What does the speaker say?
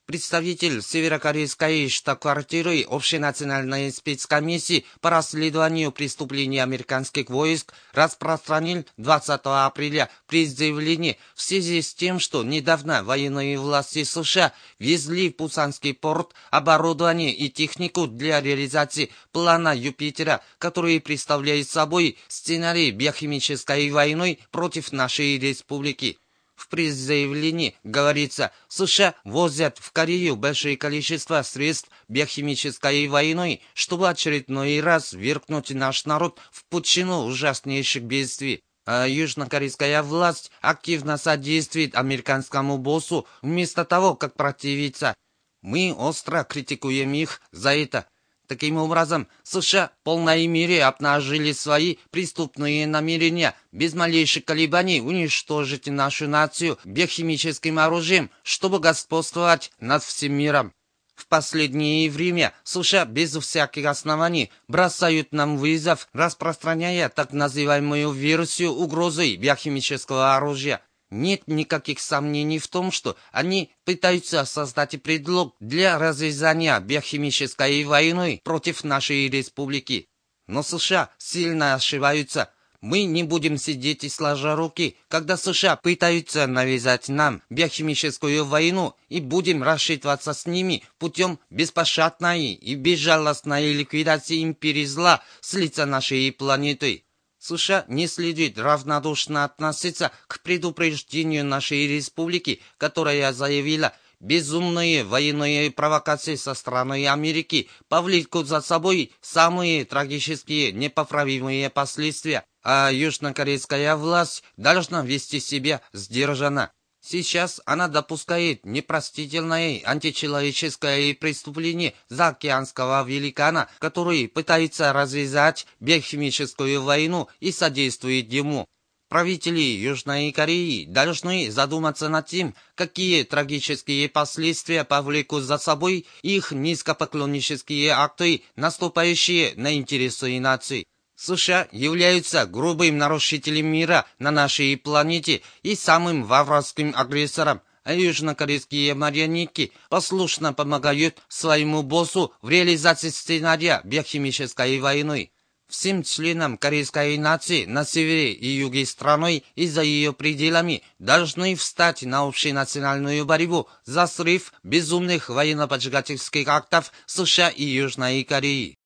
Представитель северокорейской штаб-квартиры Общенациональной спецкомиссии по расследованию преступлений американских войск распространил 20 апреля пресс-заявление в связи с тем, что недавно военные власти США везли в Пусанский порт оборудование и технику для реализации плана Юпитера, который представляет собой сценарий биохимической войны против нашей республики. В пресс-заявлении говорится, США возят в Корею большое количество средств биохимической войны, чтобы очередной раз ввергнуть наш народ в пучину ужаснейших бедствий. А южнокорейская власть активно содействует американскому боссу вместо того, как противиться. Мы остро критикуем их за это. Таким образом, США в полной мере обнажили свои преступные намерения без малейших колебаний уничтожить нашу нацию биохимическим оружием, чтобы господствовать над всем миром. В последнее время США без всяких оснований бросают нам вызов, распространяя так называемую версию угрозы биохимического оружия. Нет никаких сомнений в том, что они пытаются создать предлог для развязания биохимической войны против нашей республики. Но США сильно ошибаются. Мы не будем сидеть и сложа руки, когда США пытаются навязать нам биохимическую войну, и будем рассчитываться с ними путем беспощадной и безжалостной ликвидации империи зла с лица нашей планеты. США не следует равнодушно относиться к предупреждению нашей республики, которая заявила, безумные военные провокации со стороны Америки повлекут за собой самые трагические непоправимые последствия, а южнокорейская власть должна вести себя сдержанно. Сейчас она допускает непростительное античеловеческое преступление заокеанского великана, который пытается развязать биохимическую войну и содействует ему. Правители Южной Кореи должны задуматься над тем, какие трагические последствия повлекут за собой их низкопоклоннические акты, наступающие на интересы наций. США являются грубым нарушителем мира на нашей планете и самым варварским агрессором, а южнокорейские марионетки послушно помогают своему боссу в реализации сценария биохимической войны. Всем членам корейской нации на севере и юге страны и за ее пределами должны встать на общенациональную борьбу за срыв безумных военно-поджигательских актов США и Южной Кореи.